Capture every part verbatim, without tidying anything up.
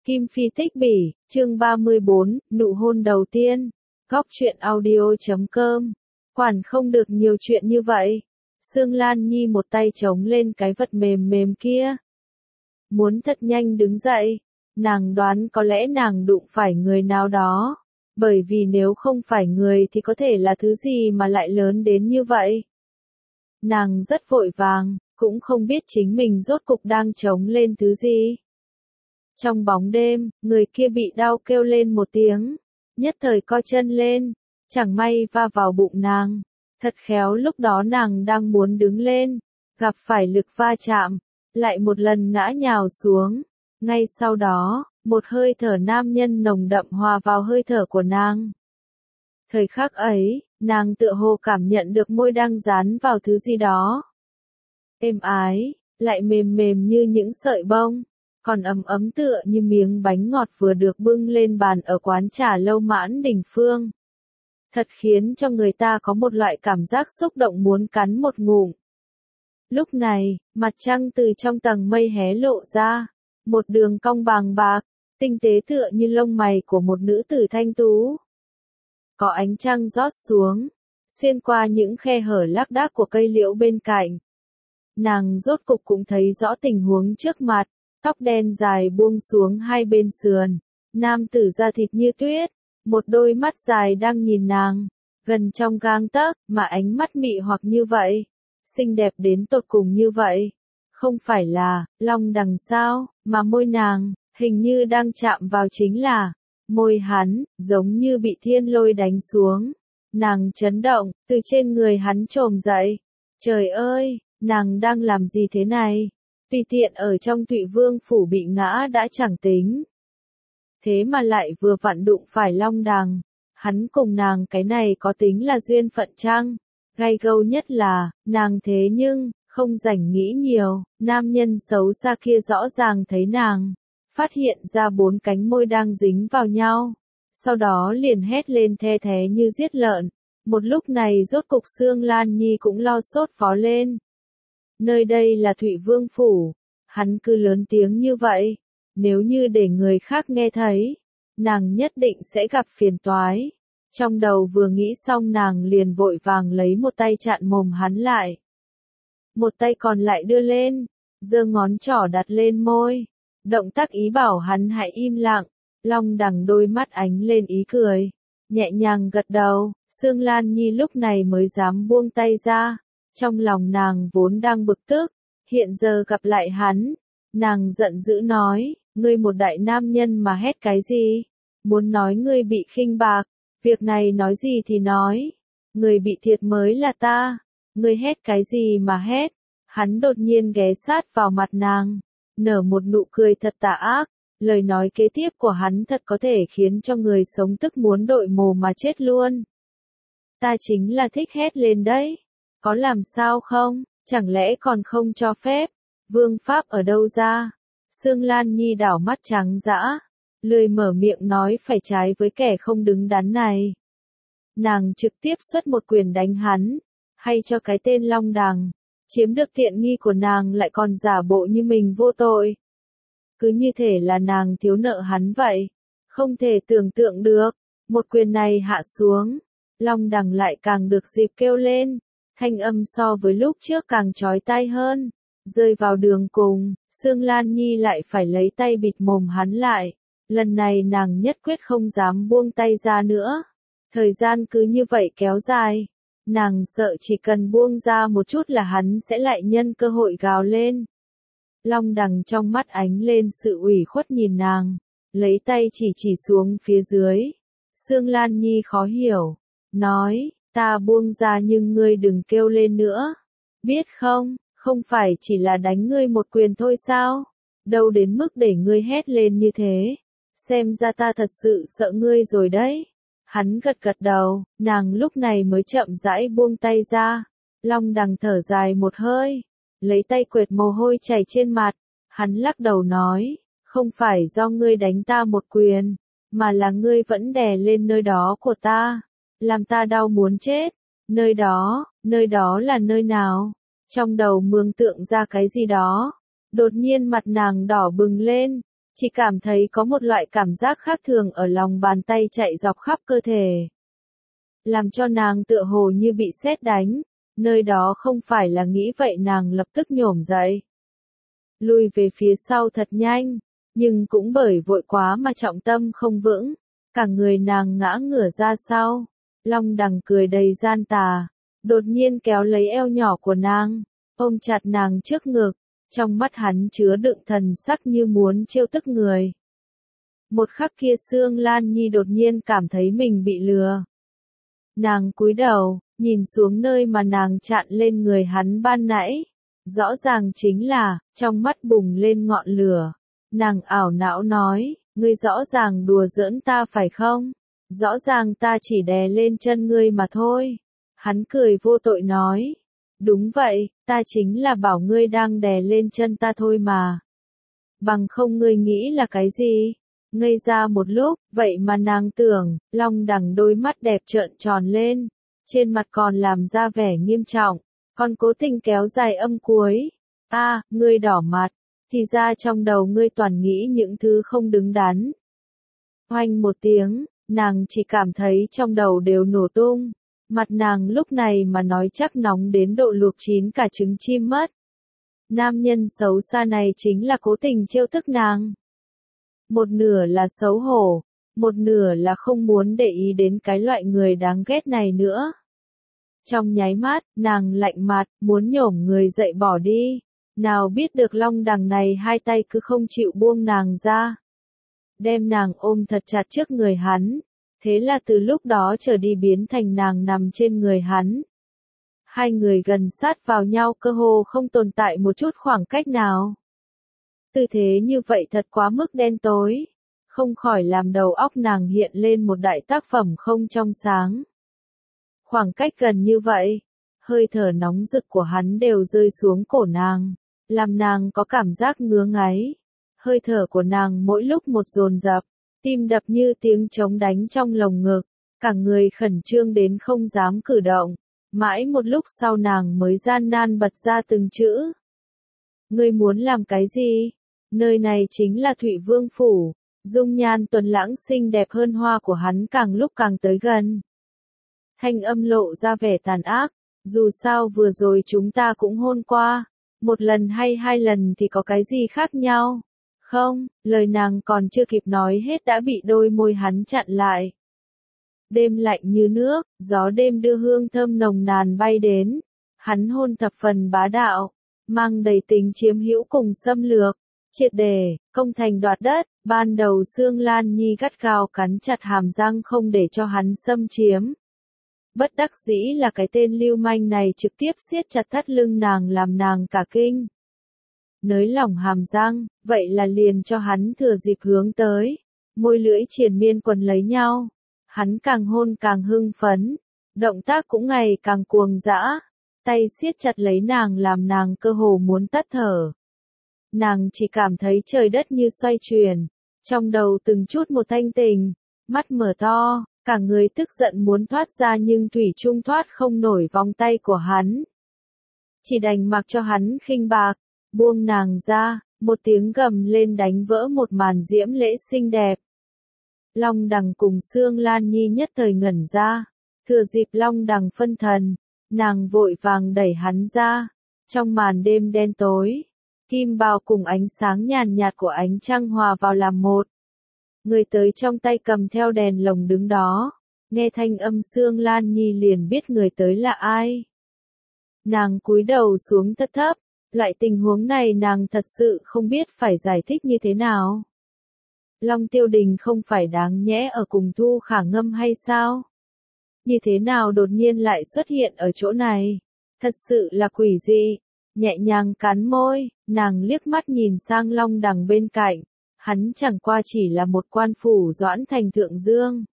Kim Phi Tích Bỉ, chương ba mươi bốn, nụ hôn đầu tiên. Góc truyện audio chấm com. Quản không được nhiều chuyện như vậy. Sương Lan Nhi một tay chống lên cái vật mềm mềm kia. Muốn thật nhanh đứng dậy. Nàng đoán có lẽ nàng đụng phải người nào đó. Bởi vì nếu không phải người thì có thể là thứ gì mà lại lớn đến như vậy. Nàng rất vội vàng, cũng không biết chính mình rốt cục đang chống lên thứ gì. Trong bóng đêm, người kia bị đau kêu lên một tiếng, nhất thời co chân lên, chẳng may va vào bụng nàng. Thật khéo lúc đó nàng đang muốn đứng lên, gặp phải lực va chạm, lại một lần ngã nhào xuống. Ngay sau đó, một hơi thở nam nhân nồng đậm hòa vào hơi thở của nàng. Thời khắc ấy, nàng tựa hồ cảm nhận được môi đang dán vào thứ gì đó. Êm ái, lại mềm mềm như những sợi bông. Còn ấm ấm tựa như miếng bánh ngọt vừa được bưng lên bàn ở quán trà lâu Mãn Đình Phương. Thật khiến cho người ta có một loại cảm giác xúc động muốn cắn một ngụm. Lúc này, mặt trăng từ trong tầng mây hé lộ ra, một đường cong bàng bạc, tinh tế tựa như lông mày của một nữ tử thanh tú. Có ánh trăng rót xuống, xuyên qua những khe hở lác đác của cây liễu bên cạnh. Nàng rốt cục cũng thấy rõ tình huống trước mặt. Tóc đen dài buông xuống hai bên sườn, nam tử da thịt như tuyết, một đôi mắt dài đang nhìn nàng, gần trong gang tấc, mà ánh mắt mị hoặc như vậy, xinh đẹp đến tột cùng như vậy. Không phải là Long Đằng sao, mà môi nàng, hình như đang chạm vào chính là môi hắn, giống như bị thiên lôi đánh xuống. Nàng chấn động, từ trên người hắn trồm dậy. Trời ơi, nàng đang làm gì thế này? Tùy tiện ở trong Thụy Vương phủ bị ngã đã chẳng tính. Thế mà lại vừa vặn đụng phải Long Đằng. Hắn cùng nàng cái này có tính là duyên phận chăng? Gay gâu nhất là, nàng thế nhưng, không rảnh nghĩ nhiều, nam nhân xấu xa kia rõ ràng thấy nàng. Phát hiện ra bốn cánh môi đang dính vào nhau. Sau đó liền hét lên the thé như giết lợn. Một lúc này rốt cục Sương Lan Nhi cũng lo sốt phó lên. Nơi đây là Thụy Vương phủ, hắn cứ lớn tiếng như vậy, nếu như để người khác nghe thấy, nàng nhất định sẽ gặp phiền toái. Trong đầu vừa nghĩ xong nàng liền vội vàng lấy một tay chặn mồm hắn lại. Một tay còn lại đưa lên, giơ ngón trỏ đặt lên môi, động tác ý bảo hắn hãy im lặng. Long Đằng đôi mắt ánh lên ý cười, nhẹ nhàng gật đầu. Sương Lan Nhi lúc này mới dám buông tay ra. Trong lòng nàng vốn đang bực tức, hiện giờ gặp lại hắn, nàng giận dữ nói, ngươi một đại nam nhân mà hét cái gì? Muốn nói ngươi bị khinh bạc, việc này nói gì thì nói, người bị thiệt mới là ta, ngươi hét cái gì mà hét? Hắn đột nhiên ghé sát vào mặt nàng, nở một nụ cười thật tà ác, lời nói kế tiếp của hắn thật có thể khiến cho người sống tức muốn đội mồ mà chết luôn. Ta chính là thích hét lên đấy. Có làm sao không, chẳng lẽ còn không cho phép, vương pháp ở đâu ra? Sương Lan Nhi đảo mắt trắng dã, lười mở miệng nói phải trái với kẻ không đứng đắn này. Nàng trực tiếp xuất một quyền đánh hắn, hay cho cái tên Long Đằng, chiếm được tiện nghi của nàng lại còn giả bộ như mình vô tội. Cứ như thể là nàng thiếu nợ hắn vậy, không thể tưởng tượng được, một quyền này hạ xuống, Long Đằng lại càng được dịp kêu lên. Thanh âm so với lúc trước càng chói tai hơn, rơi vào đường cùng, Sương Lan Nhi lại phải lấy tay bịt mồm hắn lại. Lần này nàng nhất quyết không dám buông tay ra nữa. Thời gian cứ như vậy kéo dài, nàng sợ chỉ cần buông ra một chút là hắn sẽ lại nhân cơ hội gào lên. Long Đằng trong mắt ánh lên sự ủy khuất nhìn nàng, lấy tay chỉ chỉ xuống phía dưới. Sương Lan Nhi khó hiểu, nói, ta buông ra nhưng ngươi đừng kêu lên nữa. Biết không, không phải chỉ là đánh ngươi một quyền thôi sao? Đâu đến mức để ngươi hét lên như thế. Xem ra ta thật sự sợ ngươi rồi đấy. Hắn gật gật đầu, nàng lúc này mới chậm rãi buông tay ra. Long Đằng thở dài một hơi, lấy tay quệt mồ hôi chảy trên mặt. Hắn lắc đầu nói, không phải do ngươi đánh ta một quyền, mà là ngươi vẫn đè lên nơi đó của ta. Làm ta đau muốn chết. Nơi đó, nơi đó là nơi nào? Trong đầu mường tượng ra cái gì đó. Đột nhiên mặt nàng đỏ bừng lên, Chỉ cảm thấy có một loại cảm giác khác thường ở lòng bàn tay chạy dọc khắp cơ thể. Làm cho nàng tựa hồ như bị sét đánh, nơi đó không phải là nghĩ vậy nàng lập tức nhổm dậy. Lùi về phía sau thật nhanh, nhưng cũng bởi vội quá mà trọng tâm không vững, cả người nàng ngã ngửa ra sau. Long Đằng cười đầy gian tà, đột nhiên kéo lấy eo nhỏ của nàng, ôm chặt nàng trước ngực, trong mắt hắn chứa đựng thần sắc như muốn trêu tức người. Một khắc kia Sương Lan Nhi đột nhiên cảm thấy mình bị lừa. Nàng cúi đầu, nhìn xuống nơi mà nàng chặn lên người hắn ban nãy. Rõ ràng chính là, trong mắt bùng lên ngọn lửa. Nàng ảo não nói, ngươi rõ ràng đùa giỡn ta phải không? Rõ ràng ta chỉ đè lên chân ngươi mà thôi. Hắn cười vô tội nói. Đúng vậy, ta chính là bảo ngươi đang đè lên chân ta thôi mà. Bằng không ngươi nghĩ là cái gì? Ngây ra một lúc, vậy mà nàng tưởng, Long Đằng đôi mắt đẹp trợn tròn lên, trên mặt còn làm ra vẻ nghiêm trọng, còn cố tình kéo dài âm cuối. A, à, ngươi đỏ mặt, thì ra trong đầu ngươi toàn nghĩ những thứ không đứng đắn. Oanh một tiếng, nàng chỉ cảm thấy trong đầu đều nổ tung, mặt nàng lúc này mà nói chắc nóng đến độ luộc chín cả trứng chim mất. Nam nhân xấu xa này chính là cố tình trêu tức nàng. Một nửa là xấu hổ, một nửa là không muốn để ý đến cái loại người đáng ghét này nữa. Trong nháy mắt, nàng lạnh mặt, muốn nhổm người dậy bỏ đi. Nào biết được Long Đằng này hai tay cứ không chịu buông nàng ra. Đem nàng ôm thật chặt trước người hắn. Thế là từ lúc đó trở đi biến thành nàng nằm trên người hắn. Hai người gần sát vào nhau cơ hồ không tồn tại một chút khoảng cách nào. Tư thế như vậy thật quá mức đen tối. Không khỏi làm đầu óc nàng hiện lên một đại tác phẩm không trong sáng. Khoảng cách gần như vậy, hơi thở nóng rực của hắn đều rơi xuống cổ nàng, làm nàng có cảm giác ngứa ngáy. Hơi thở của nàng mỗi lúc một dồn dập, tim đập như tiếng trống đánh trong lồng ngực, cả người khẩn trương đến không dám cử động. Mãi một lúc sau nàng mới gian nan bật ra từng chữ. Ngươi muốn làm cái gì? Nơi này chính là Thụy Vương Phủ. Dung nhan tuấn lãng xinh đẹp hơn hoa của hắn càng lúc càng tới gần. Thanh âm lộ ra vẻ tàn ác. Dù sao vừa rồi chúng ta cũng hôn qua. Một lần hay hai lần thì có cái gì khác nhau? Không, lời nàng còn chưa kịp nói hết đã bị đôi môi hắn chặn lại. Đêm lạnh như nước, gió đêm đưa hương thơm nồng nàn bay đến. Hắn hôn thập phần bá đạo, mang đầy tính chiếm hữu cùng xâm lược, triệt để, công thành đoạt đất. Ban đầu Sương Lan Nhi gắt gao cắn chặt hàm răng không để cho hắn xâm chiếm. Bất đắc dĩ là cái tên lưu manh này trực tiếp siết chặt thắt lưng nàng làm nàng cả kinh. Nới lỏng hàm răng, vậy là liền cho hắn thừa dịp hướng tới. Môi lưỡi triền miên quấn lấy nhau. Hắn càng hôn càng hưng phấn, động tác cũng ngày càng cuồng dã, tay siết chặt lấy nàng làm nàng cơ hồ muốn tắt thở. Nàng chỉ cảm thấy trời đất như xoay chuyển, trong đầu từng chút một thanh tình, mắt mở to, cả người tức giận muốn thoát ra nhưng thủy chung thoát không nổi vòng tay của hắn. Chỉ đành mặc cho hắn khinh bạc, buông nàng ra, một tiếng gầm lên đánh vỡ một màn diễm lễ xinh đẹp. Long Đằng cùng Sương Lan Nhi nhất thời ngẩn ra, thừa dịp Long Đằng phân thần, nàng vội vàng đẩy hắn ra. Trong màn đêm đen tối, kim bào cùng ánh sáng nhàn nhạt của ánh trăng hòa vào làm một. Người tới trong tay cầm theo đèn lồng đứng đó, nghe thanh âm Sương Lan Nhi liền biết người tới là ai. Nàng cúi đầu xuống thấp thấp, loại tình huống này nàng thật sự không biết phải giải thích như thế nào. Long Tiêu Đình không phải đáng nhẽ ở cùng Thu Khả Ngâm hay sao? Như thế nào đột nhiên lại xuất hiện ở chỗ này? Thật sự là quỷ dị. Nhẹ nhàng cắn môi, nàng liếc mắt nhìn sang Long Đằng bên cạnh. Hắn chẳng qua chỉ là một quan phủ Doãn Thành Thượng Dương.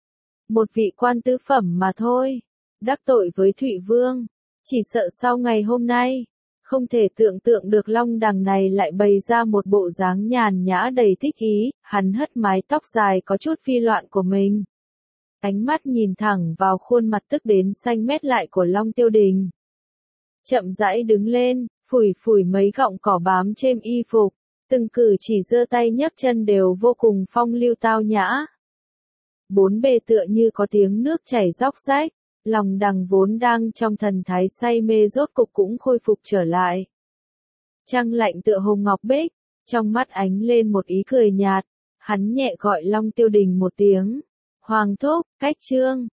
Một vị quan tứ phẩm mà thôi. Đắc tội với Thụy Vương. Chỉ sợ sau ngày hôm nay, không thể tưởng tượng được Long Đằng này lại bày ra một bộ dáng nhàn nhã đầy thích ý, hắn hất mái tóc dài có chút phi loạn của mình. Ánh mắt nhìn thẳng vào khuôn mặt tức đến xanh mét lại của Long Tiêu Đình. Chậm rãi đứng lên, phủi phủi mấy gọng cỏ bám trên y phục, Từng cử chỉ giơ tay nhấc chân đều vô cùng phong lưu tao nhã. Bốn bề tựa như có tiếng nước chảy róc rách, lòng đằng vốn đang trong thần thái say mê rốt cục cũng khôi phục trở lại. Trăng lạnh tựa hồng ngọc bích, trong mắt ánh lên một ý cười nhạt, hắn nhẹ gọi Long Tiêu Đình một tiếng. Hoàng thúc, cách trương.